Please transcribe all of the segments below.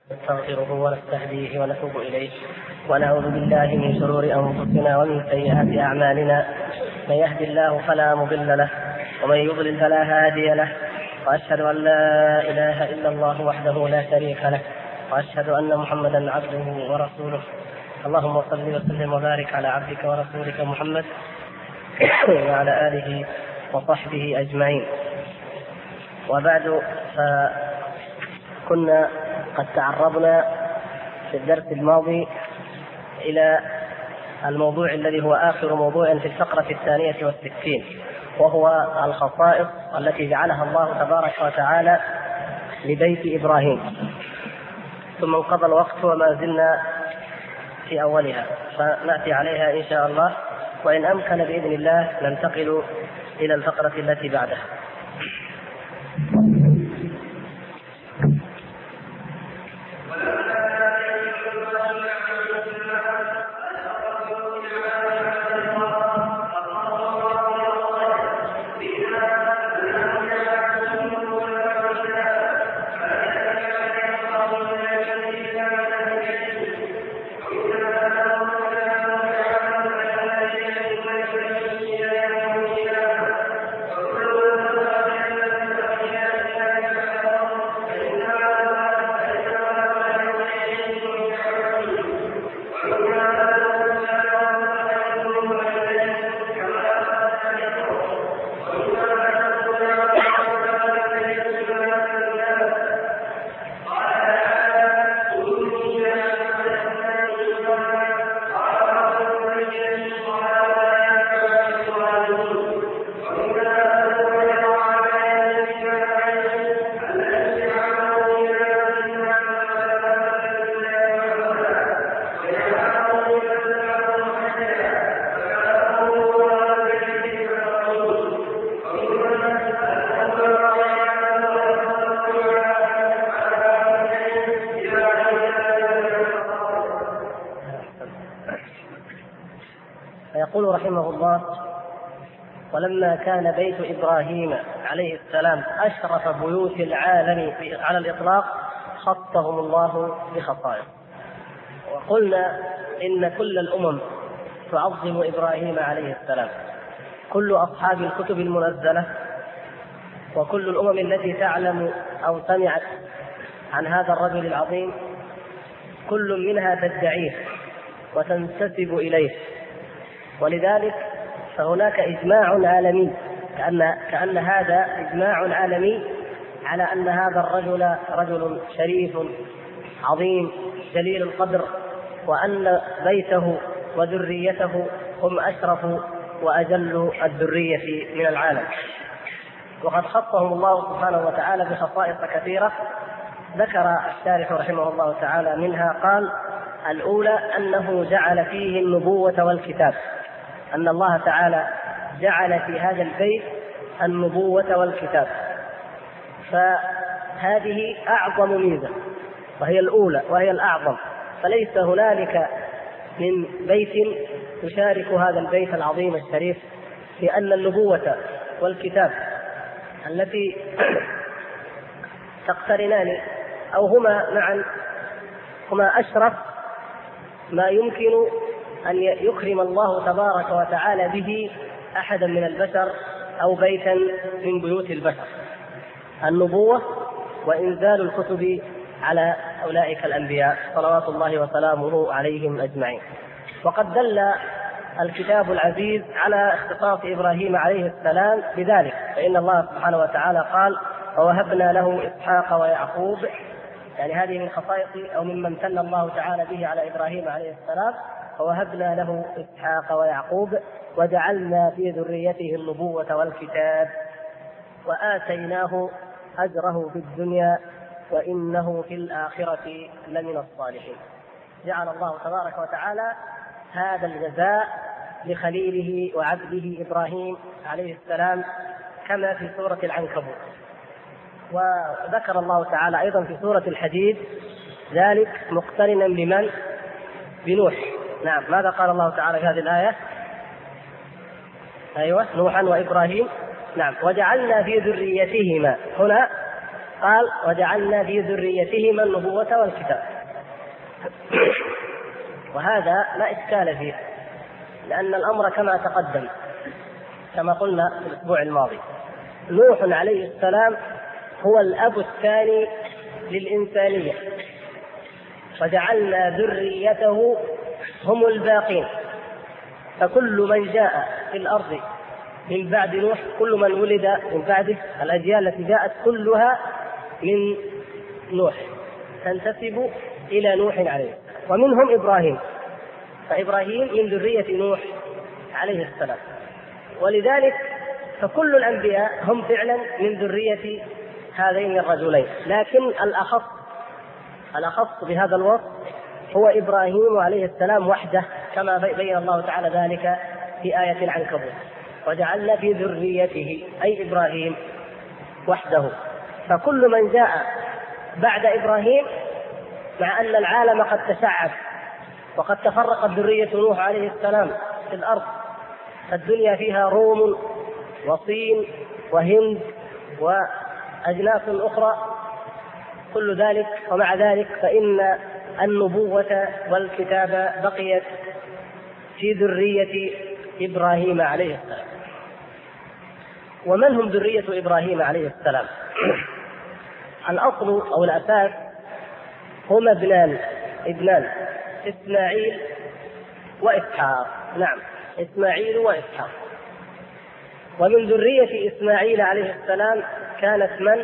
نستغفره ونستهديه ونتوب إليه ونعوذ بالله من شرور أنفسنا ومن سيئات أعمالنا. من يهد الله فلا مضل له ومن يضلل فلا هادي له، وأشهد أن لا إله إلا الله وحده لا شريك له، وأشهد أن محمدا عبده ورسوله. اللهم صل وسلم وبارك على عبدك ورسولك محمد وعلى آله وصحبه أجمعين. وبعد، فكنا قد تعرضنا في الدرس الماضي إلى الموضوع الذي هو آخر موضوع في الفقرة 62، وهو الخصائص التي جعلها الله تبارك وتعالى لبيت إبراهيم. ثم انقضى الوقت وما زلنا في أولها، فنأتي عليها إن شاء الله، وإن أمكن بإذن الله ننتقل إلى الفقرة التي بعدها. فيقول رحمه الله: ولما كان بيت إبراهيم عليه السلام أشرف بيوت العالم على الإطلاق خصهم الله بخصائص. وقلنا إن كل الأمم تعظم إبراهيم عليه السلام، كل أصحاب الكتب المنزلة وكل الأمم التي تعلم أو سمعت عن هذا الرجل العظيم كل منها تدعيه وتنتسب إليه. ولذلك فهناك إجماع عالمي، كأن هذا إجماع عالمي على أن هذا الرجل رجل شريف عظيم جليل القدر، وأن بيته وذريته هم أشرف وأجل الذرية من العالم. وقد خصهم الله سبحانه وتعالى بخصائص كثيرة ذكر الشارح رحمه الله تعالى منها. قال: الأولى أنه جعل فيه النبوة والكتاب، أن الله تعالى جعل في هذا البيت النبوة والكتاب، فهذه أعظم ميزة وهي الأولى وهي الأعظم. فليس هنالك من بيت يشارك هذا البيت العظيم الشريف، لأن النبوة والكتاب التي تقترنان أو هما معا هما أشرف ما يمكن أن يكرم الله تبارك وتعالى به أحدا من البشر أو بيتا من بيوت البشر: النبوة وإنزال الكتب على أولئك الأنبياء صلوات الله وسلامه عليهم أجمعين. وقد دل الكتاب العزيز على اختصاص إبراهيم عليه السلام بذلك، فإن الله سبحانه وتعالى قال: ووهبنا له إسحاق ويعقوب. يعني هذه من خصائص أو ممن امتن الله تعالى به على إبراهيم عليه السلام: ووهبنا له إسحاق ويعقوب وجعلنا في ذريته النبوة والكتاب وآتيناه أجره في الدنيا وإنه في الآخرة لمن الصالحين. جعل الله تبارك وتعالى هذا الجزاء لخليله وعبده إبراهيم عليه السلام كما في سورة العنكبوت. وذكر الله تعالى أيضا في سورة الحديد ذلك مقترنا بمن؟ بنوح. نعم، ماذا قال الله تعالى في هذه الآية؟ أيوة، نوحا وإبراهيم. نعم، وجعلنا في ذريتهما. هنا قال وجعلنا في ذريتهما النبوة والكتاب. وهذا لا إشكال فيه، لأن الأمر كما تقدم كما قلنا في الأسبوع الماضي، نوح عليه السلام هو الأب الثاني للإنسانية، وجعلنا ذريته هم الباقين. فكل من جاء في الأرض من بعد نوح، كل من ولد من بعده، الأجيال التي جاءت كلها من نوح تنتسب إلى نوح عليه السلام، ومنهم إبراهيم، فإبراهيم من ذرية نوح عليه السلام. ولذلك فكل الأنبياء هم فعلا من ذرية هذين الرجلين، لكن الأخص بهذا الوصف هو إبراهيم عليه السلام وحده، كما بين الله تعالى ذلك في آية العنكبوت: وجعلنا في ذريته، أي إبراهيم وحده. فكل من جاء بعد إبراهيم، مع أن العالم قد تشعب وقد تفرقت ذرية نوح عليه السلام في الأرض، الدنيا فيها روم وصين وهند وأجناس أخرى، كل ذلك ومع ذلك فإن النبوة والكتاب بقيت في ذرية إبراهيم عليه السلام. ومن هم ذرية إبراهيم عليه السلام؟ الأصل أو الأساس هما ابنان إسماعيل وإسحاق. نعم، إسماعيل وإسحاق. ومن ذرية إسماعيل عليه السلام كانت من؟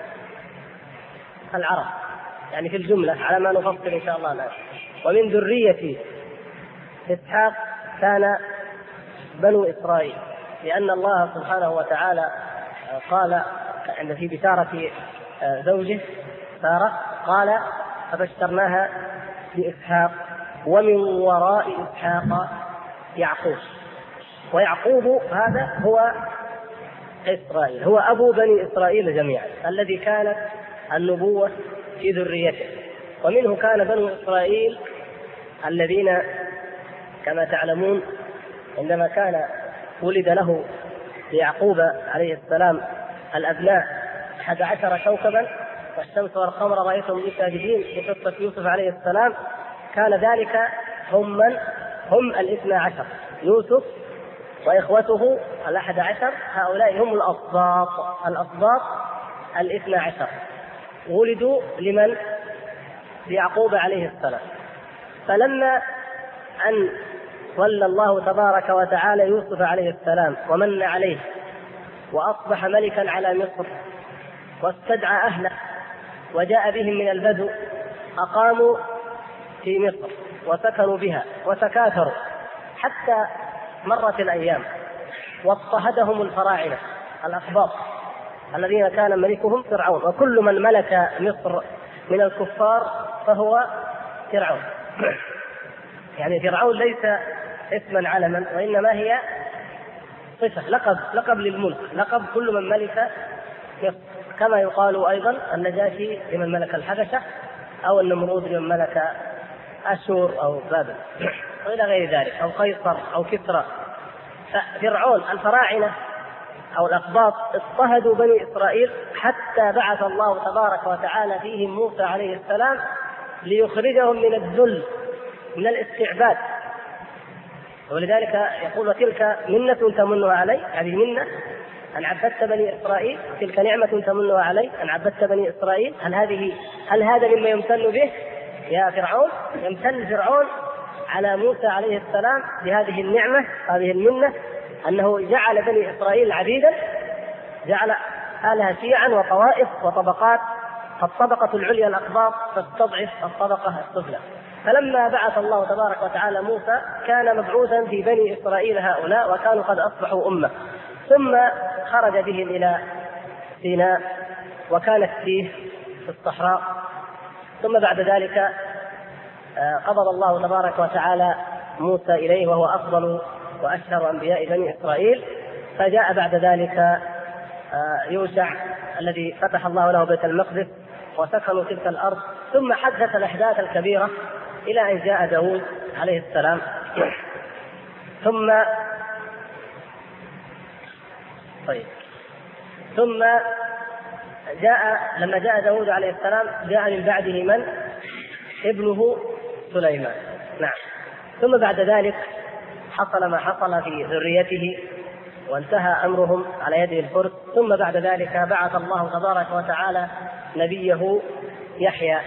العرب، يعني في الجملة على ما نفصل إن شاء الله الآن. ومن ذرية إسحاق كان بنو إسرائيل، لأن الله سبحانه وتعالى قال عند في بشارة زوجه سارة، قال فبشرناها بإسحاق ومن وراء إسحاق يعقوب. ويعقوب هذا هو إسرائيل، هو أبو بني إسرائيل جميعا، الذي كانت النبوة في ذريته. ومنه كان بنو إسرائيل الذين كما تعلمون عندما كان ولد له يعقوب عليه السلام الأبناء 11 كوكبا والشمس والقمر رأيتهم لي ساجدين في قصة يوسف عليه السلام، كان ذلك هم 12، يوسف وإخوته 11، هؤلاء هم الأسباط 12، ولدوا لمن؟ ليعقوب عليه السلام. فلما أن ولى الله تبارك وتعالى يوسف عليه السلام ومن عليه وأصبح ملكا على مصر واستدعى أهله وجاء بهم من البدو، أقاموا في مصر وسكنوا بها وتكاثروا حتى مرت الأيام واضطهدهم الفراعنة الأسباط الذين كان ملكهم فرعون، وكل من ملك مصر من الكفار فهو فرعون. يعني فرعون ليس اسما علما، وإنما هي صفة، لقب للملك، لقب كل من ملك مصر، كما يقال أيضا النجاشي لمن ملك الحبشة، أو النمرود لمن ملك أشور أو بابل وإلى غير ذلك، أو قيصر أو كسرى. ففرعون الفراعنة أو الأقباط اضطهدوا بني إسرائيل حتى بعث الله تبارك وتعالى فيهم موسى عليه السلام ليخرجهم من الذل، من الاستعباد. ولذلك يقول وتلك منة تمنها علي، هذه منة أن عبدت بني إسرائيل، تلك نعمة تمنها علي أن عبدت بني إسرائيل. هل هذا مما يمتن به يا فرعون؟ يمتن فرعون على موسى عليه السلام بهذه النعمة، هذه المنة، أنه جعل بني إسرائيل عبيدا، جعل أهلها شيعا وطوائف وطبقات، الطبقة العليا الأقباط تستضعف الطبقة السفلى. فلما بعث الله تبارك وتعالى موسى كان مبعوثا في بني إسرائيل هؤلاء، وكانوا قد أصبحوا أمة، ثم خرج بهم إلى سيناء وكانت فيه في الصحراء، ثم بعد ذلك قبض الله تبارك وتعالى موسى إليه وهو أفضل وأشهر أنبياء بني إسرائيل. فجاء بعد ذلك يوشع الذي فتح الله له بيت المقدس وسكنوا تلك الأرض، ثم حدث الأحداث الكبيرة إلى أن جاء داود عليه السلام. ثم لما جاء داود عليه السلام جاء من بعده من؟ ابنه سليمان. نعم. ثم بعد ذلك حصل ما حصل في ذريته وانتهى أمرهم على يد الفرس. ثم بعد ذلك بعث الله تبارك وتعالى نبيه يحيى.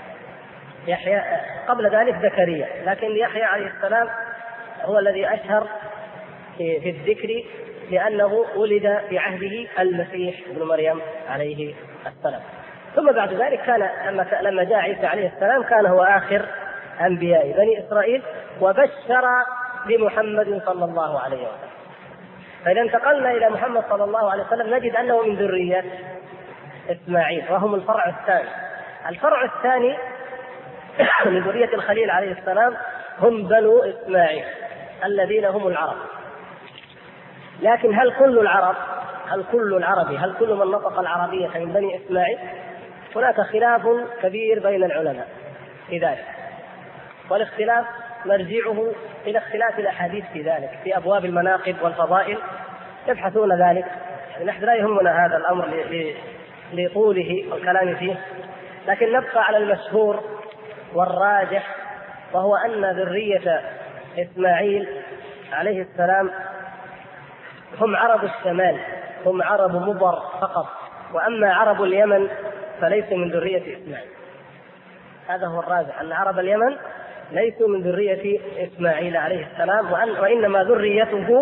قبل ذلك زكريا، لكن يحيى عليه السلام هو الذي أشهر في الذكر لأنه ولد في عهده المسيح ابن مريم عليه السلام. ثم بعد ذلك كان لما جاء عيسى عليه السلام كان هو آخر أنبياء بني إسرائيل وبشر بمحمد صلى الله عليه وسلم. فإذا انتقلنا إلى محمد صلى الله عليه وسلم نجد أنه من ذرية إسماعيل وهم الفرع الثاني. الفرع الثاني من ذرية الخليل عليه السلام هم بنو إسماعيل الذين هم العرب. لكن هل كل العربي هل كل من نطق العربية من بني إسماعيل؟ هناك خلاف كبير بين العلماء في ذلك، والاختلاف مرجعه إلى اختلاف الأحاديث في ذلك في أبواب المناقب والفضائل يبحثون ذلك. نحن لا يهمنا هذا الأمر لطوله والكلام فيه، لكن نبقى على المشهور والراجح، وهو أن ذرية إسماعيل عليه السلام هم عرب الشمال، هم عرب مضر فقط، وأما عرب اليمن فليسوا من ذرية إسماعيل. هذا هو الراجح، أن عرب اليمن ليسوا من ذرية إسماعيل عليه السلام، وإنما ذريته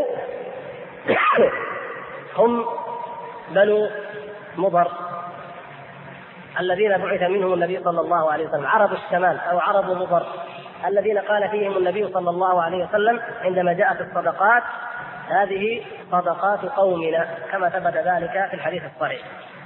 هم بنو مضر الذين بعث منهم النبي صلى الله عليه وسلم، عرب الشمال أو عرب مضر الذين قال فيهم النبي صلى الله عليه وسلم عندما جاءت الصدقات: هذه صدقات قومنا، كما ثبت ذلك في الحديث الصحيح.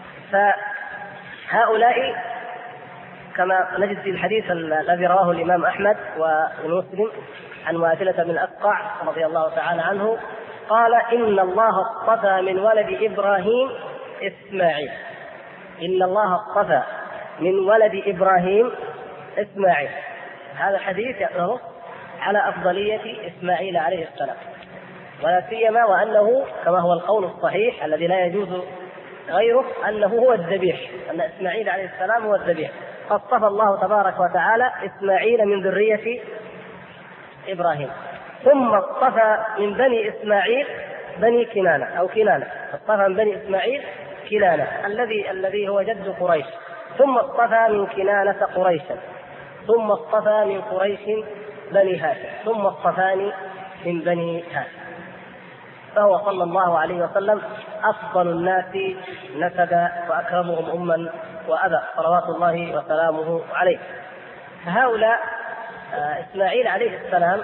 فهؤلاء كما نجد في الحديث الذي رواه الإمام أحمد ومسلم عن واثلة بن الأسقع رضي الله تعالى عنه قال: إن الله اصطفى من ولد إبراهيم إسماعيل. إن الله اصطفى من ولد إبراهيم إسماعيل. هذا الحديث يأمر على أفضلية إسماعيل عليه السلام، ولا سيما وأنه كما هو القول الصحيح الذي لا يجوز غيره أنه هو الذبيح، أن إسماعيل عليه السلام هو الذبيح. فاصطفى الله تبارك وتعالى إسماعيل من ذرية إبراهيم، ثم اصطفى من بني إسماعيل بني كنانة أو كنانة، اصطفى من بني إسماعيل كنانة الذي هو جد قريش، ثم اصطفى من كنانة قريشا، ثم اصطفى من قريش بني هاشم، ثم اصطفاني من بني هاشم. فهو صلى الله عليه وسلم أفضل الناس نسبا وأكرمهم أما وأبا، صلوات الله وسلامه عليه. فهؤلاء إسماعيل عليه السلام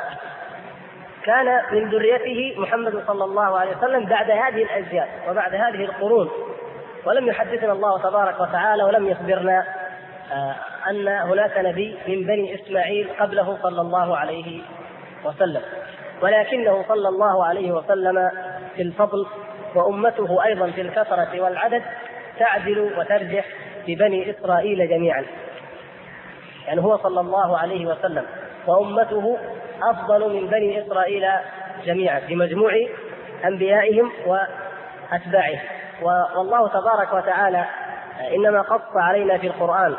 كان من ذريته محمد صلى الله عليه وسلم بعد هذه الأجيال وبعد هذه القرون، ولم يحدثنا الله تبارك وتعالى ولم يخبرنا أن هناك نبي من بني إسماعيل قبله صلى الله عليه وسلم، ولكنه صلى الله عليه وسلم في الفضل وأمته أيضا في الكثرة والعدد تعدل وترجح ببني إسرائيل جميعا. يعني هو صلى الله عليه وسلم وأمته أفضل من بني إسرائيل جميعا بمجموع أنبيائهم وأتباعهم. والله تبارك وتعالى إنما قص علينا في القرآن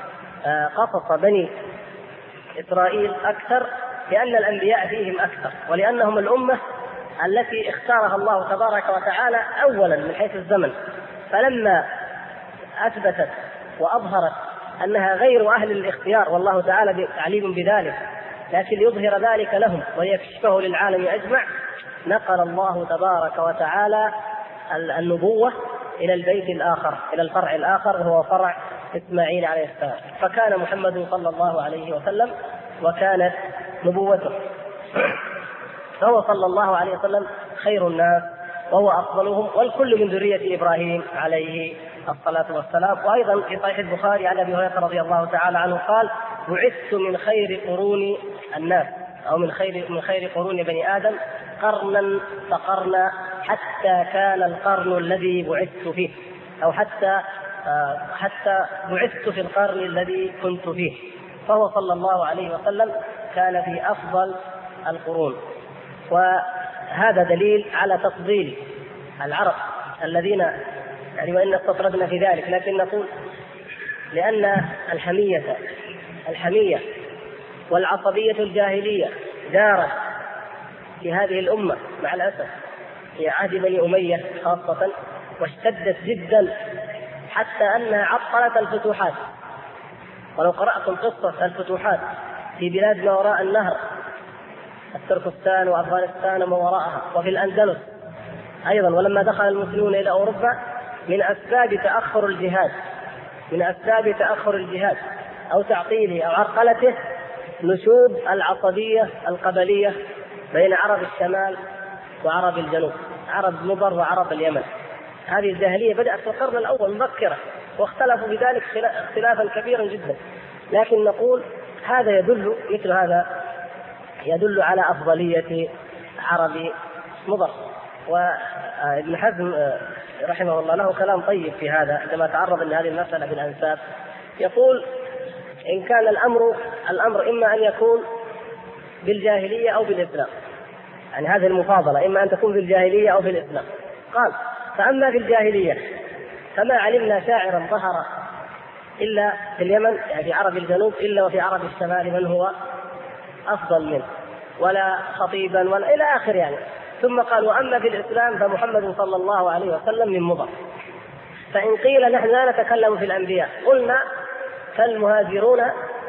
قصص بني إسرائيل أكثر لأن الأنبياء فيهم أكثر، ولأنهم الأمة التي اختارها الله تبارك وتعالى أولا من حيث الزمن، فلما أثبتت وأظهرت أنها غير أهل الاختيار والله تعالى عليم بذلك، لكن ليظهر ذلك لهم ويكشفه للعالم أجمع، نقل الله تبارك وتعالى النبوة إلى البيت الآخر، إلى الفرع الآخر وهو فرع إسماعيل عليه السلام. فكان محمد صلى الله عليه وسلم وكانت نبوته، فهو صلى الله عليه وسلم خير الناس وهو أفضلهم، والكل من ذرية إبراهيم عليه الصلاة والسلام. وأيضا في صحيح البخاري عن أبي هريرة رضي الله تعالى عنه قال: بعثت من خير قرون الناس أو من خير قرون بني آدم قرنا فقرنا حتى كان القرن الذي بعثت فيه، أو حتى بعثت في القرن الذي كنت فيه. فهو صلى الله عليه وسلم كان في أفضل القرون، وهذا دليل على تفضيل العرب الذين يعني وإن استطردنا في ذلك، لكن نقول لأن الحمية والعصبية الجاهلية دارت في هذه الأمة مع الأسف في عهد بني أمية خاصة، واشتدت جدا حتى أنها عطلت الفتوحات. ولو قرأتم قصة الفتوحات في بلاد ما وراء النهر، التركستان وأفغانستان وما وراءها، وفي الأندلس أيضا، ولما دخل المسلمون إلى أوروبا، من أسباب تأخر الجهاد أو تعطيله أو عرقلته نشوب العصبية القبلية بين عرب الشمال وعرب الجنوب، عرب مضر وعرب اليمن. هذه الجاهلية بدأت في القرن الأول مبكرة، واختلفوا بذلك اختلافا كبيرا جدا. لكن نقول هذا مثل هذا يدل على أفضلية عرب مضر. وابن حزم رحمه الله له كلام طيب في هذا عندما تعرض لهذه المسألة بالأنساب، يقول إن كان الأمر إما أن يكون بالجاهلية أو بالإسلام، يعني هذه المفاضلة إما أن تكون بالجاهلية أو بالإسلام. قال فأما في الجاهلية فما علمنا شاعرا ظهر إلا في اليمن، يعني في عرب الجنوب، إلا وفي عرب الشمال من هو أفضل منه، ولا خطيبا ولا إلى آخر يعني. ثم قال وأما في الإسلام فمحمد صلى الله عليه وسلم من مضر. فإن قيل نحن لا نتكلم في الأنبياء قلنا فالمهاجرون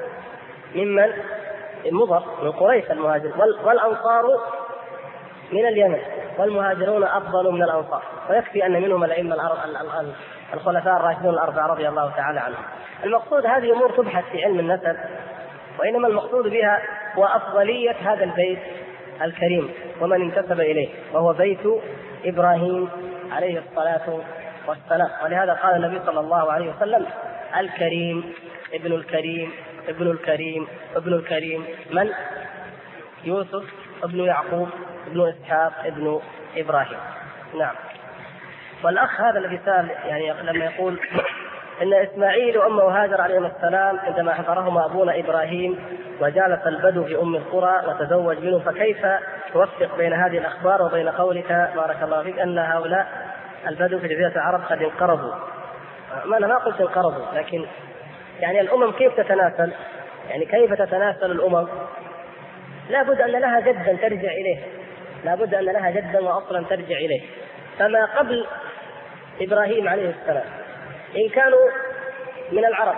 ممن مضر من قريش المهاجر، والأنصار من اليمن، والمهاجرون أفضل من الأنصار، ويكفي أن منهم الأئمة الخلفاء الراشدون الأربعة رضي الله تعالى عنهم. المقصود هذه أمور تبحث في علم النسب، وإنما المقصود بها هو أفضلية هذا البيت الكريم ومن انتسب إليه، وهو بيت إبراهيم عليه الصلاة والسلام. ولهذا قال النبي صلى الله عليه وسلم الكريم ابن الكريم ابن الكريم ابن الكريم من؟ يوسف ابن يعقوب ابن إسحاق ابن إبراهيم. نعم. والأخ هذا الذي سأل يعني لما يقول إن إسماعيل وأمه هاجر عليهما السلام عندما حضرهما أبونا إبراهيم وجالس البدو في أم القرى وتزوج منه، فكيف توفق بين هذه الأخبار وبين قولك بارك الله فيك أن هؤلاء البدو في جزيرة العرب قد انقرضوا؟ أنا ما قلت انقرضوا، لكن يعني الأمم كيف تتناسل؟ يعني كيف تتناسل الأمم؟ لا بد أن لها جدا ترجع إليه، لا بد أن لها جدا وأصلا ترجع إليه. فما قبل إبراهيم عليه السلام إن كانوا من العرب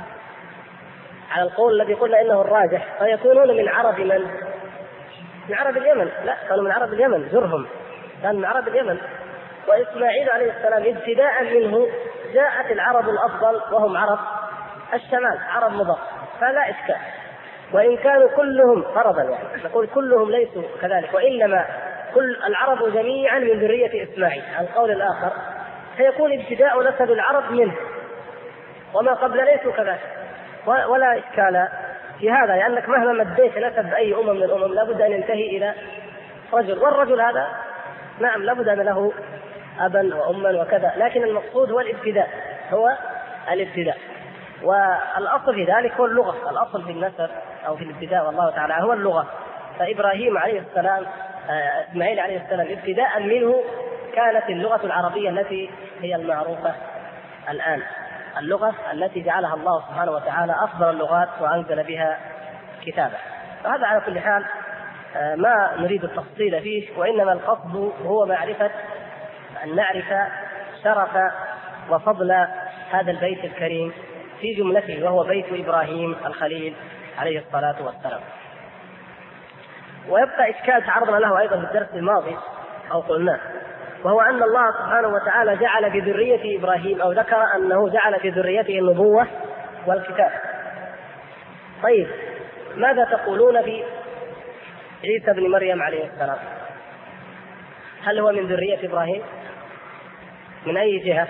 على القول الذي قلنا إنه الراجح فيكونون من عرب من عرب اليمن. لا، كانوا من عرب اليمن، جرهم كان من عرب اليمن. وإسماعيل عليه السلام ابتداء منه جاءت العرب الأفضل وهم عرب الشمال، عرب مضر، فلا إشكال. وإن كانوا كلهم فرضا يعني نقول كلهم ليسوا كذلك، وإنما كل العرب جميعا من ذرية إسماعيل. على القول الآخر فيكون ابتداء نسب العرب منه، وما قبل ليسوا كذلك، ولا إشكال في هذا، لأنك مهما مديت نسب أي أمم من الأمم لابد أن ينتهي إلى رجل، والرجل هذا نعم لابد أن له أبا وأما وكذا، لكن المقصود هو الابتداء، والأصل في ذلك هو اللغة. الأصل في النسب أو في الابتداء والله تعالى هو اللغة. فإبراهيم عليه السلام إسماعيل عليه السلام ابتداء منه كانت اللغة العربية التي هي المعروفة الآن، اللغة التي جعلها الله سبحانه وتعالى أفضل اللغات وأنزل بها كتابه. فهذا على كل حال ما نريد التفصيل فيه، وإنما القصد هو معرفة أن نعرف شرف وفضل هذا البيت الكريم في جملته، وهو بيت إبراهيم الخليل عليه الصلاة والسلام. ويبقى إشكال تعرضنا له أيضا في الدرس الماضي أو قلناه، وهو أن الله سبحانه وتعالى جعل في ذرية إبراهيم أو ذكر أنه جعل في ذريته النبوة والكتاب. طيب ماذا تقولون في عيسى بن مريم عليه السلام؟ هل هو من ذرية إبراهيم؟ من أي جهة؟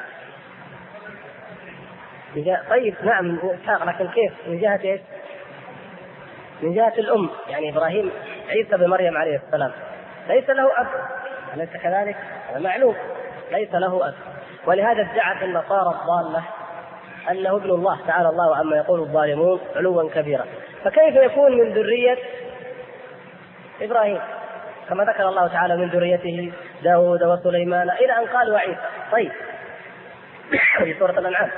طيب نعم من إسحاق، لكن كيف؟ من جهة إيش؟ من جهة الأم، يعني إبراهيم عيسى بن مريم عليه السلام ليس له أب، أليس كذلك؟ هذا معلوم، ليس له أب. ولهذا ادعت النصارى الضالة أنه ابن الله تعالى الله عما يقول الظالمون علوا كبيرا. فكيف يكون من ذرية إبراهيم كما ذكر الله تعالى من ذريته داود وسليمان إلى أن قال وعيسى؟ طيب في سورة الأنعام.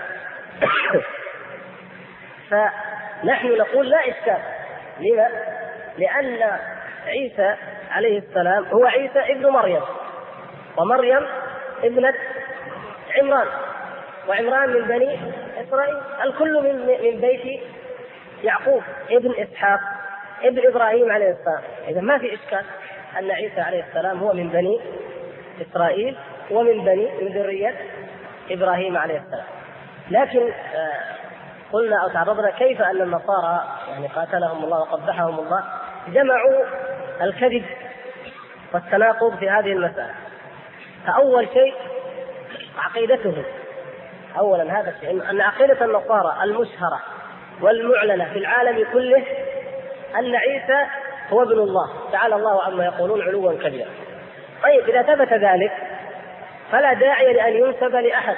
فنحن نقول لا إشكال. لما؟ لأن عيسى عليه السلام هو عيسى ابن مريم، ومريم ابنة عمران، وعمران من بني إسرائيل، الكل من بيت يعقوب ابن إسحاق ابن إبراهيم عليه السلام. إذا ما في إشكال أن عيسى عليه السلام هو من بني إسرائيل ومن ذرية إبراهيم عليه السلام. لكن قلنا أو تعرضنا كيف أن النصارى يعني قاتلهم الله وقبحهم الله جمعوا الكذب والتناقض في هذه المسألة. فأول شيء عقيدتهم، أولا هذا الشيء أن عقيدة النصارى المشهرة والمعلنة في العالم كله أن عيسى هو ابن الله تعالى الله عما يقولون علوا كبيرا. طيب إذا ثبت ذلك فلا داعي لأن ينسب لأحد،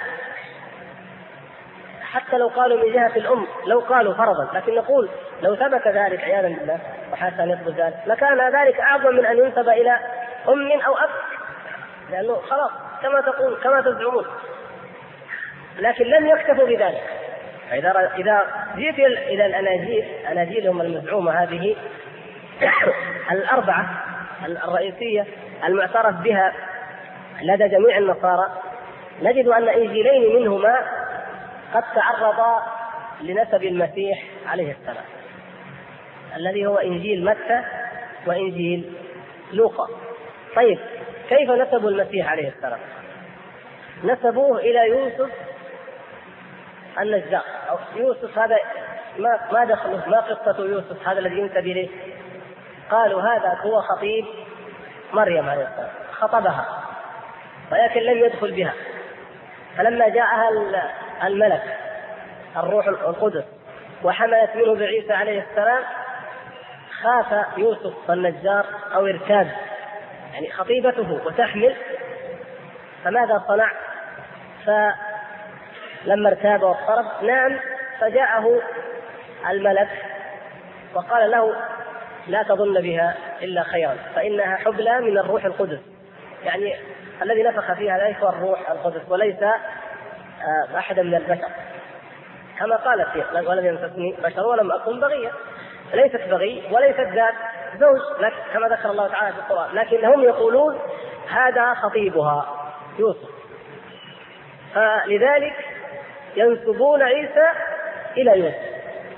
حتى لو قالوا من جهة الأم، لو قالوا فرضا، لكن نقول لو ثبت ذلك عياذا بالله وحتى أن يثبت ذلك لكان ذلك أعظم من أن ينسب إلى أم أو أب، لأنه خلاص كما تقول كما تزعمون. لكن لم يكتفوا بذلك. إذا جئت إلى أناجيلهم المزعومة هذه الأربعة الرئيسية المعترف بها لدى جميع النصارى، نجد أن إنجيلين منهما قد تعرضا لنسب المسيح عليه السلام، الذي هو إنجيل متى وإنجيل لوقا. طيب كيف نسبوا المسيح عليه السلام؟ نسبوه إلى يوسف النجار. أو يوسف هذا ما دخله، ما قصة يوسف هذا الذي ينسب إليه؟ قالوا هذا هو خطيب مريم عليه السلام، خطبها ولكن لم يدخل بها. فلما جاءها الملك الروح القدس وحملت منه بعيسى عليه السلام خاف يوسف النجار أو ارتاب، يعني خطيبته وتحمل، فماذا صنع؟ فلما ارتاب واضطرب نام، فجاءه الملك وقال له لا تظن بها إلا خيرا فإنها حبلى من الروح القدس، يعني الذي نفخ فيها ذلك هو الروح القدس وليس أحد من البشر، كما قالت فيه ولم يمسسني بشر ولم أكن بغيا. ليست بغي وليست ذات زوج كما ذكر الله تعالى في القرآن، لكن هم يقولون هذا خطيبها يوسف، فلذلك ينسبون عيسى إلى يوسف.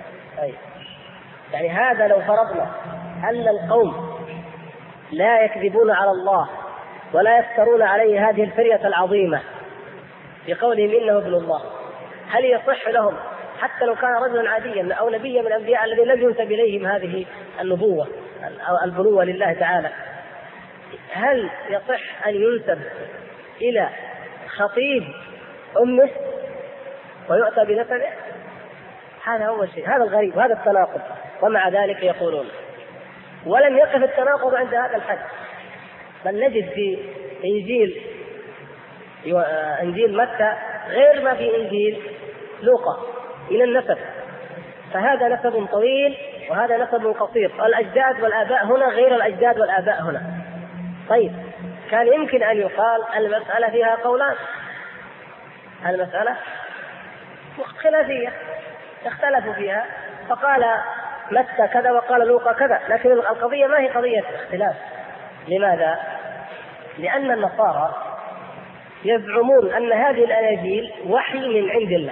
يعني هذا لو فرضنا أن القوم لا يكذبون على الله ولا يفترون عليه هذه الفرية العظيمة بقولهم إنه ابن الله، هل يصح لهم حتى لو كان رجلا عاديا أو نبيا من الأنبياء الذين لم ينسب إليهم هذه النبوة أو البنوة لله تعالى، هل يصح أن ينسب إلى خطيب أمه ويؤتى بنسبه؟ هذا هو الشيء، هذا الغريب وهذا التناقض. ومع ذلك يقولون، ولم يقف التناقض عند هذا الحد، بل نجد في إنجيل متى غير ما في إنجيل لوقا من النسب، فهذا نسب طويل وهذا نسب قصير، الأجداد والآباء هنا غير الأجداد والآباء هنا. طيب كان يمكن أن يقال المسألة فيها قولان، المسألة خلافية اختلفوا فيها، فقال متى كذا وقال لوقا كذا، لكن القضية ما هي قضية اختلاف. لماذا؟ لأن النصارى يزعمون أن هذه الأناجيل وحي من عند الله،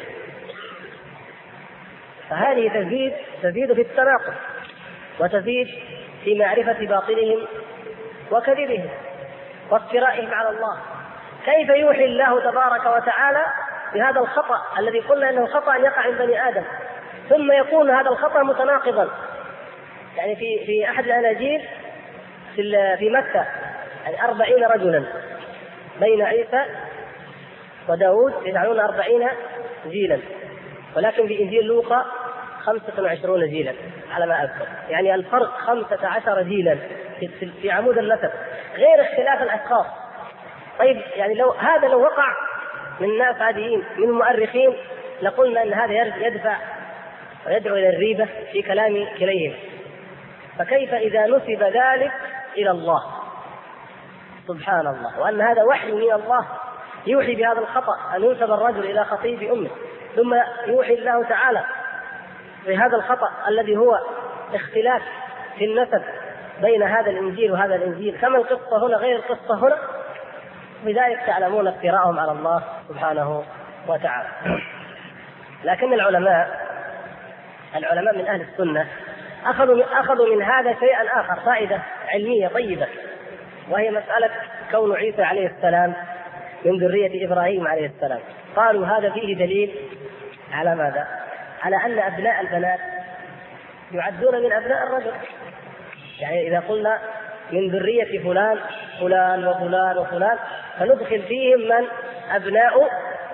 فهذه تزيد في التناقض وتزيد في معرفة باطلهم وكذبهم وافترائهم على الله. كيف يوحي الله تبارك وتعالى بهذا الخطأ الذي قلنا أنه خطأ يقع من بني آدم، ثم يكون هذا الخطأ متناقضا؟ يعني في أحد الأناجيل في مكة يعني 40 رجلا بين عيسى وداود يجعلون 40 جيلا، ولكن في إنجيل لوقا 25 جيلا على ما أذكر، يعني الفرق 15 جيلا في عمود النسب غير اختلاف الأشخاص. طيب يعني لو وقع من ناس عاديين من المؤرخين لقلنا أن هذا يدفع ويدعو إلى الريبة في كلام كليهم، فكيف إذا نسب ذلك إلى الله سبحان الله، وأن هذا وحي من الله يوحي بهذا الخطأ أن ينسب الرجل إلى خطيب أمه، ثم يوحي الله تعالى بهذا الخطأ الذي هو اختلاف في النسب بين هذا الإنجيل وهذا الإنجيل، كما القصة هنا غير القصة هنا. بذلك تعلمون افتراءهم على الله سبحانه وتعالى. لكن العلماء من أهل السنة أخذوا من هذا شيئا آخر، فائدة علمية طيبة، وهي مسألة كون عيسى عليه السلام من ذرية إبراهيم عليه السلام. قالوا هذا فيه دليل على ماذا؟ على أن أبناء البنات يعدون من أبناء الرجل. يعني إذا قلنا من ذرية فلان فلان وفلان وفلان، فندخل فيهم من أبناء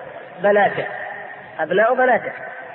بناته.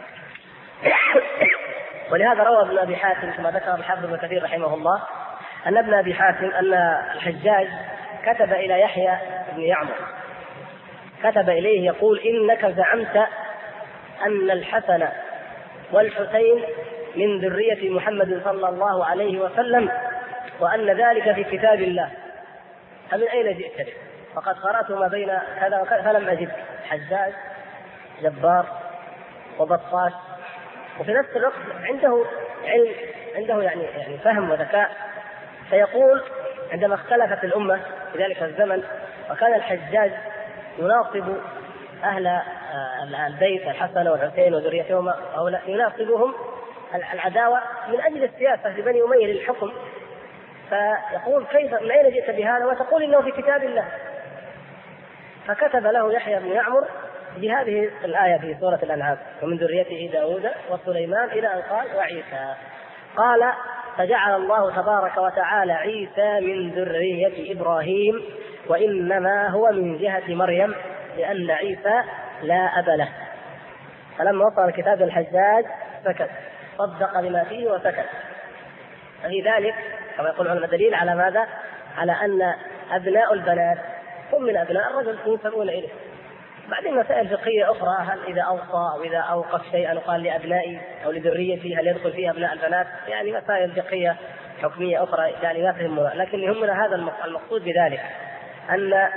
ولهذا روى ابن أبي حاتم كما ذكر الحافظ ابن كثير رحمه الله أن ابن أبي حاتم أن الحجاج كتب إلى يحيى بن يعمر، كتب إليه يقول: إنك زعمت أن الحسن والحسين من ذرية محمد صلى الله عليه وسلم، وأن ذلك في كتاب الله، فمن أين جئت به؟ فقد قرأت ما بين كذا وكذا فلم أجد. حجاج جبار وبطاش، وفي نفس الوقت عنده علم، عنده يعني فهم وذكاء. فيقول عندما اختلفت الأمة في ذلك الزمن وكان الحجاج يناصب أهل البيت الحسن والحسين وذريتهما، أو يناصبهم العداوة من أجل السياسة لبني أمية للحكم، فيقول: كيف من أين جئت بهذا وتقول إنه في كتاب الله؟ فكتب له يحيى بن يعمر بهذه الآية في سورة الأنعام: ومن ذريته داود وسليمان، إلى أن قال: وعيسى. قال: فجعل الله تبارك وتعالى عيسى من ذرية إبراهيم، وإنما هو من جهة مريم، لأن عيسى لا أب له. فلما وصل الكتاب الحجاج سكت، صدق بما فيه وسكت. ففي ذلك كما يقول العلماء دليل على ماذا؟ على أن أبناء البنات هم من أبناء الرجل ينسبون إليه. بعدين مسائل فقهية أخرى: هل إذا أوصى أو إذا أوقف شيئا وقال لأبنائي أو لذريتي هل يدخل فيها أبناء البنات؟ يعني مسائل فقهية حكمية أخرى يعني لا تهمنا، لكن يهمنا هذا المقصود بذلك، أن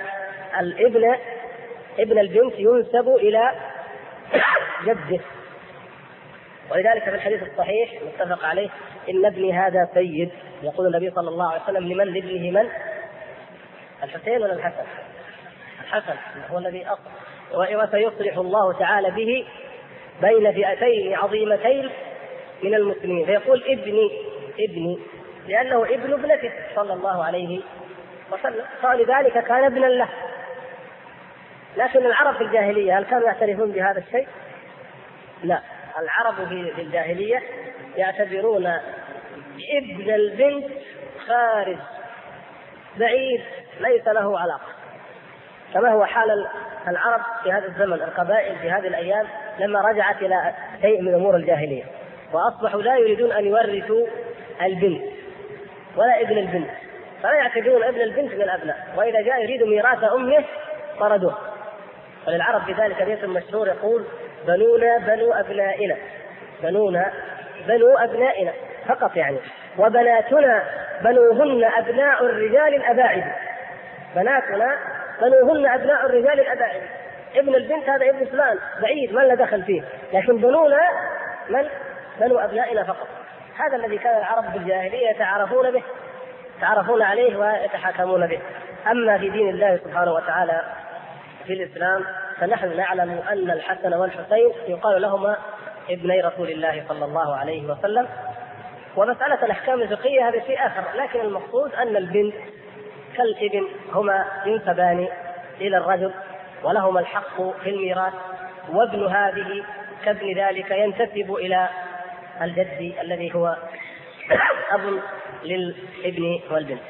ابن البنت ينسب إلى جده. ولذلك في الحديث الصحيح متفق عليه: إن ابني هذا سيد. يقول النبي صلى الله عليه وسلم: لمن؟ لابنه من؟ الحسين ولا الحسن؟ الحسن هو الذي وسيصلح الله تعالى به بين فئتين عظيمتين من المسلمين. فيقول: ابني لأنه ابن ابنته صلى الله عليه وسلم، فلذلك كان ابنا له. لكن العرب في الجاهلية هل كانوا يعترفون بهذا الشيء؟ لا، العرب في الجاهلية يعتبرون ابن البنت خارج بعيد ليس له علاقة، كما هو حال العرب في هذا الزمن، القبائل في هذه الأيام لما رجعت إلى شيء من أمور الجاهلية وأصبحوا لا يريدون أن يورثوا البنت ولا ابن البنت، فلا يعتبرون ابن البنت من الأبناء، وإذا جاء يريد ميراث أمه طردوه. وللعرب في ذلك بيت مشهور يقول: بنونا بنو أبنائنا، بنونا بنو أبنائنا فقط يعني، وبناتنا بنوهن أبناء الرجال الأباعد. بناتنا بنوهن أبناء الرجال الأباعد. ابن البنت هذا ابن فلان بعيد ما له دخل فيه، لكن بنونا من؟ بنو أبنائنا فقط. هذا الذي كان العرب في الجاهلية يتعرفون عليه ويتحاكمون به. أما في دين الله سبحانه وتعالى في الإسلام فنحن نعلم أن الحسن والحسين يقال لهما ابني رسول الله صلى الله عليه وسلم. ومسألة الأحكام الفقهية هذا شيء آخر، لكن المقصود أن البنت كالابن هما ينسبان إلى الرجل ولهما الحق في الميراث، وابن هذه كابن ذلك ينتسب إلى الجد الذي هو أب للابن والبنت.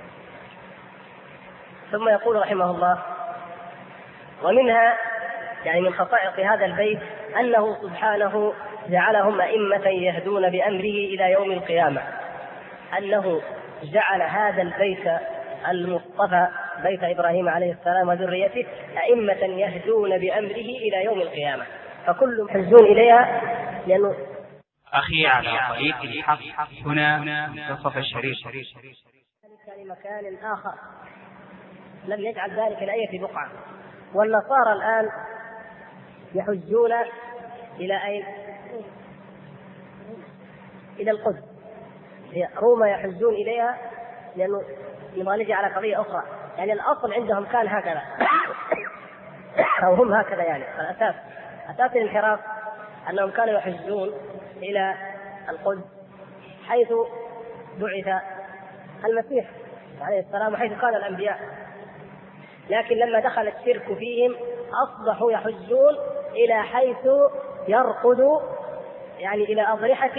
ثم يقول رحمه الله: ومنها يعني من خصائص هذا البيت أنه سبحانه جعلهم أئمة يهدون بأمره إلى يوم القيامة، أنه جعل هذا البيت المصطفى بيت إبراهيم عليه السلام وذريته أئمة يهدون بأمره إلى يوم القيامة، فكل يحزون إليها. لأنه أخي على طريق الحق هنا منتصف الشريط لمكان آخر لم يجعل ذلك الآية بقعة، والنصارى الآن يحجون إلى أين؟ إلى القدس. هي روما يحجون إليها لأنه نبغى نجي على قضية أخرى. يعني الأصل عندهم كان هكذا أو هم هكذا، يعني أساس الانحراف أنهم كانوا يحجون إلى القدس حيث بعث المسيح عليه السلام وحيث كان الأنبياء، لكن لما دخل الشرك فيهم أصبحوا يحجون إلى حيث يرقد، يعني إلى أضرحة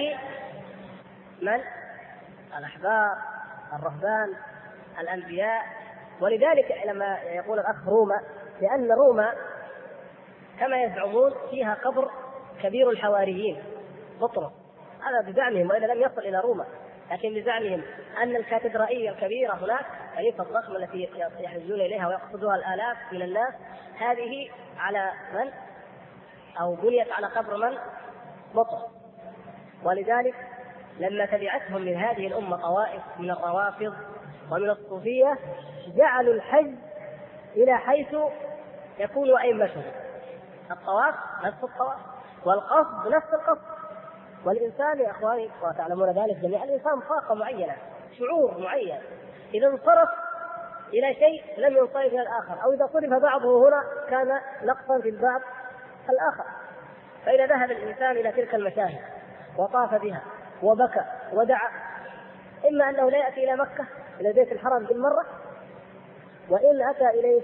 من؟ الأحبار، الرهبان، الأنبياء. ولذلك لما يقول الأخ روما، لأن روما كما يزعمون فيها قبر كبير الحواريين بطرس، هذا بزعمهم وإذا لم يصل إلى روما، لكن بزعمهم أن الكاتدرائية الكبيرة هناك الكنيسة الضخمة التي يحجون إليها ويقصدها الآلاف من الناس، هذه على من؟ أو بنيت على قبر من؟ بطرس. ولذلك لما تبعتهم من هذه الأمة طوائف من الروافض ومن الصوفية جعلوا الحج إلى حيث يكون أئمتهم، الطواف نفس الطواف والقصد نفس القصد. والإنسان يا أخواني وتعلمون ذلك جميعا، الإنسان طاقة معينة، شعور معين، إذا انصرف إلى شيء لم ينصرف إلى الآخر، أو إذا صرف بعضه هنا كان نقصا في البعض الآخر. فإذا ذهب الإنسان إلى تلك المشاهد وطاف بها وبكى ودعا، إما أنه لا يأتي إلى مكة إلى بيت الحرام بالمرة، وإن أتى إليه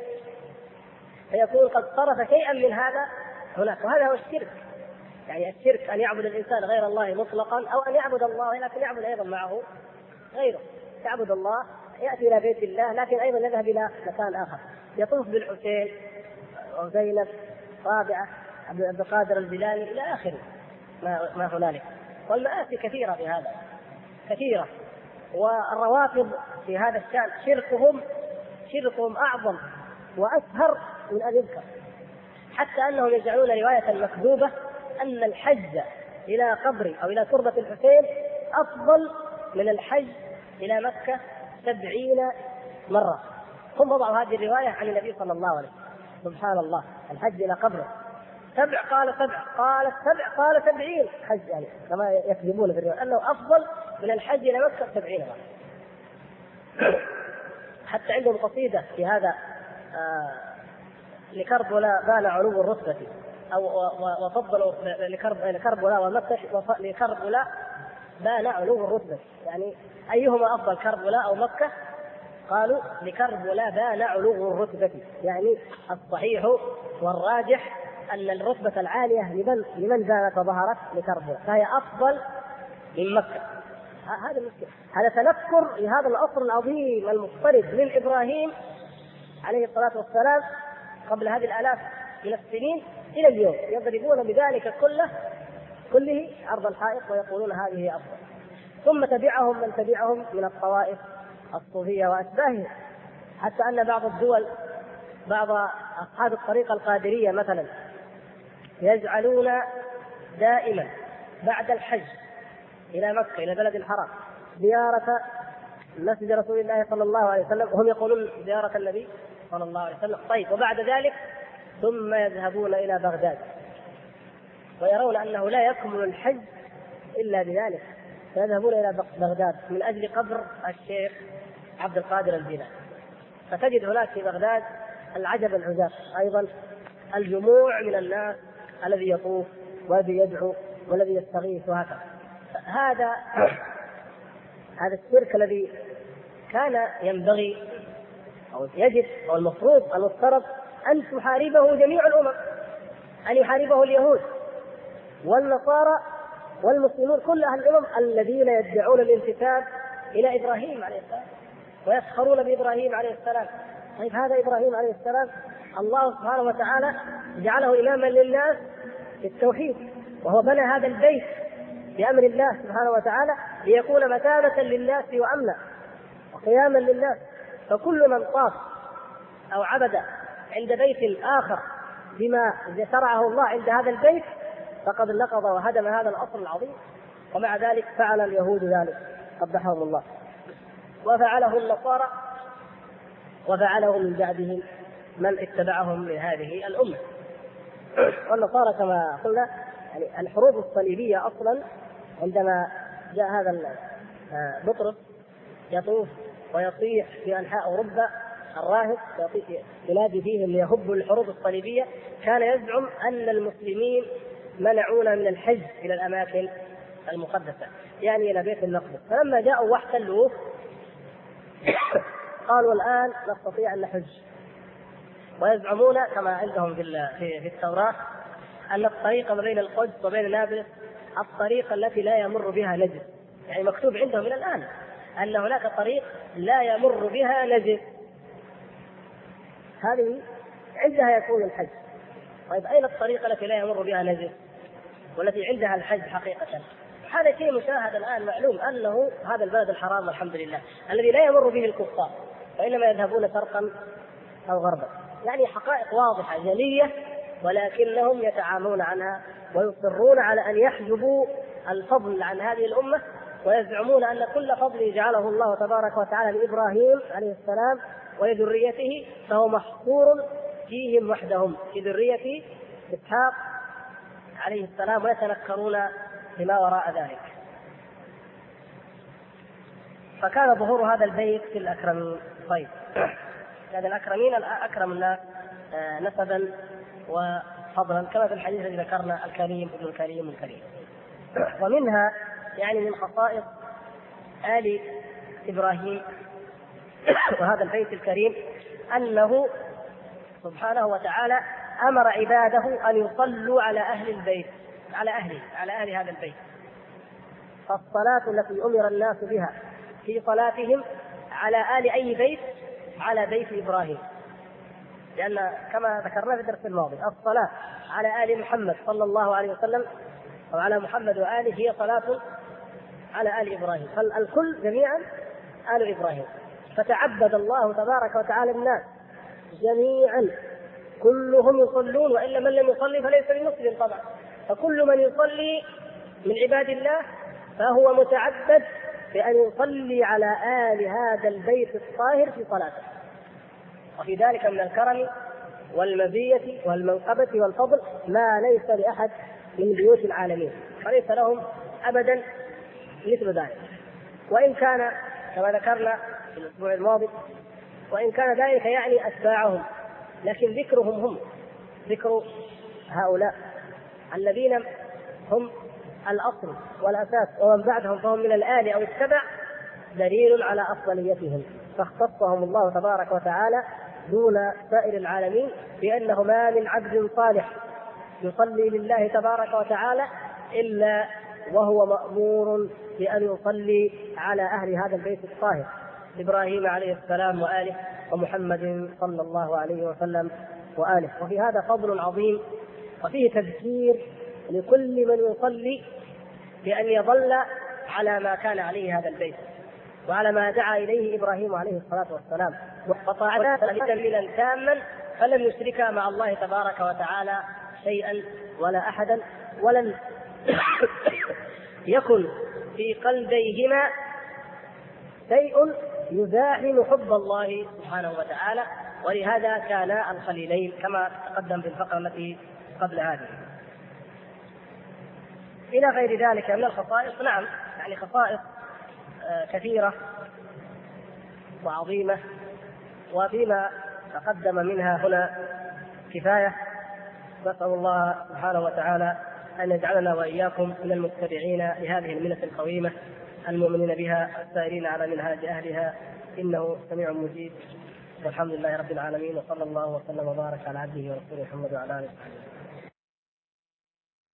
فيكون قد صرف شيئا من هذا هناك. وهذا هو الشرك. يعني الشرك أن يعبد الإنسان غير الله مطلقا، أو أن يعبد الله لكن يعبد أيضا معه غيره. يعبد الله يأتي إلى بيت الله لكن أيضا يذهب إلى مكان آخر، يطوف بالحسين وزينب رابعة عبد القادر الجيلاني إلى آخره ما هنالك. والمآسي كثيرة في هذا، كثيرة. والروافض في هذا الشأن شركهم أعظم وأسهر من أن يذكر، حتى أنهم يجعلون رواية مكذوبة أن الحج إلى قبر أو إلى تربة الحسين أفضل من الحج إلى مكة 70 مرة. هم وضعوا هذه الرواية عن النبي صلى الله عليه وسلم. سبحان الله، الحج إلى قبره 7 قال 7 قال 7 قال 70 حج، يعني كما يكذبون في الرواية أنه أفضل من الحج إلى مكة 70 مرة. حتى عندهم قصيدة في هذا لكربلاء بان علو الرتبة، أو وفضلوا لكربلاء ومكة لكربلاء بان علو الرتبة، يعني أيهما أفضل كربلاء أو مكة؟ قالوا لكربلاء بان علو الرتبة، يعني الصحيح والراجح أن الرتبة العالية لمن بانت وظهرت لكربلاء، فهي أفضل من مكة. هذا المشكلة، هذا تنكر لهذا الأصل العظيم المضطرد من إبراهيم عليه الصلاة والسلام قبل هذه الآلاف من السنين إلى اليوم، يضربون بذلك كله عرض الحائط ويقولون هذه أفضل. ثم تبعهم من تبعهم من الطوائف الصوفية وأشباههم، حتى أن بعض الدول، بعض أصحاب الطريقة القادرية مثلا، يجعلون دائما بعد الحج إلى مكة إلى بلد الحرام زيارة مسجد رسول الله صلى الله عليه وسلم، وهم يقولون زيارة النبي صلى الله عليه وسلم. طيب، وبعد ذلك ثم يذهبون إلى بغداد، ويرون أنه لا يكمل الحج إلا بذلك، فيذهبون إلى بغداد من أجل قبر الشيخ عبد القادر الجيلاني. فتجد هناك في بغداد العجب العجاب أيضا، الجموع من الناس الذي يطوف والذي يدعو والذي يستغيث وهكذا. هذا الشرك الذي كان ينبغي أو يجب أو المفترض أن تحاربه جميع الأمم، أن يحاربه اليهود والنصارى والمسلمون، كل أهل الأمم الذين يدعون الانتساب إلى إبراهيم عليه السلام ويسخرون بإبراهيم عليه السلام. طيب، هذا إبراهيم عليه السلام الله سبحانه وتعالى جعله إماما للناس في التوحيد، وهو بنى هذا البيت بأمر الله سبحانه وتعالى ليكون مثابة للناس وأمنا وقياما للناس. فكل من طاف أو عبد عند بيت آخر بما شرعه الله عند هذا البيت فقد نقض وهدم هذا الأصل العظيم. ومع ذلك فعل اليهود ذلك قبحهم الله، وفعله النصارى، وفعله من بعدهم من اتبعهم من هذه الأمة. والنصارى كما قلنا يعني الحروب الصليبية أصلا عندما جاء هذا بطرس يطوف ويصيح في أنحاء أوروبا الراهب ينادي فيهم ليهبوا الحروب الصليبية، كان يزعم أن المسلمين منعونا من الحج إلى الأماكن المقدسة يعني إلى بيت المقدس. فلما جاءوا واحتلوه قالوا الآن نستطيع أن نحج. ويزعمون كما عندهم في التوراة أن الطريق ما بين القدس وبين نابلس الطريق التي لا يمر بها نجس، يعني مكتوب عندهم إلى الآن أن هناك طريق لا يمر بها نجس، هذه عندها يكون الحج. طيب أين الطريقة التي لا يمر بها نجس والتي عندها الحج حقيقة؟ هذا شيء مشاهد الآن معلوم أنه هذا البلد الحرام الحمد لله الذي لا يمر به الكفار وإنما يذهبون شرقا أو غربا، يعني حقائق واضحة جلية، ولكنهم يتعامون عنها ويصرون على أن يحجبوا الفضل عن هذه الأمة، ويزعمون أن كل فضل جعله الله تبارك وتعالى لإبراهيم عليه السلام ولذريته فهو محصور فيهم وحدهم في ذرية إسحاق عليه السلام، ويتنكرون بما وراء ذلك. فكان ظهور هذا البيت في الأكرمين. طيب هذا الأكرمين أكرم الناس نسبا وفضلا كما في الحديث الذي ذكرنا الكريم ابن الكريم الكريم. ومنها يعني من خصائص آل إبراهيم وهذا البيت الكريم أنه سبحانه وتعالى أمر عباده أن يصلوا على أهل البيت على أهل هذا البيت. فالصلاة التي أمر الناس بها في صلاتهم على آل أي بيت على بيت إبراهيم، لأن كما ذكرنا في الدرس الماضي الصلاة على آل محمد صلى الله عليه وسلم أو على محمد وآله هي صلاة على آل إبراهيم، فالكل جميعا آل إبراهيم. فتعبد الله تبارك وتعالى الناس جميعا كلهم يصلون، وإلا من لم يصلي فليس بمسلم طبعا، فكل من يصلي من عباد الله فهو متعبد بأن يصلي على آل هذا البيت الطاهر في صلاته. وفي ذلك من الكرم والمزية والمنقبة والفضل ما ليس لأحد من بيوت العالمين، فليس لهم أبدا مثل ذلك. وإن كان كما ذكرنا في الأسبوع الماضي وإن كان ذلك يعني أتباعهم، لكن ذكرهم هم ذكر هؤلاء الذين هم الأصل والأساس ومن بعدهم فهم من الآل أو التبع دليل على أفضليتهم، فاختصهم الله تبارك وتعالى دون سائر العالمين بأنه ما من عبد صالح يصلي لله تبارك وتعالى إلا وهو مأمور بأن يصلي على أهل هذا البيت الطاهر إبراهيم عليه السلام وآله ومحمد صلى الله عليه وسلم وآله. وفي هذا فضل عظيم، وفيه تذكير لكل من يصلي بأن يظل على ما كان عليه هذا البيت وعلى ما دعا إليه إبراهيم عليه الصلاة والسلام، وطاعته دليلا تاما فلم يشرك مع الله تبارك وتعالى شيئا ولا أحدا، ولن يكن في قلبيهما شيء يزاحم حب الله سبحانه وتعالى. ولهذا كان الخليلين كما تقدم في الفقرة التي قبل هذه. إلى غير ذلك من الخصائص، نعم يعني خصائص كثيرة وعظيمة، وفيما تقدم منها هنا كفاية. نسأل الله سبحانه وتعالى أن يجعلنا وإياكم من المتبعين لهذه الملة القويمة المؤمنين بها السائرين على منهاج أهلها، إنه سميع مجيب. والحمد لله رب العالمين، وصلى الله وسلم وبارك على عبده ورسوله محمد وعلى آله وصحبه.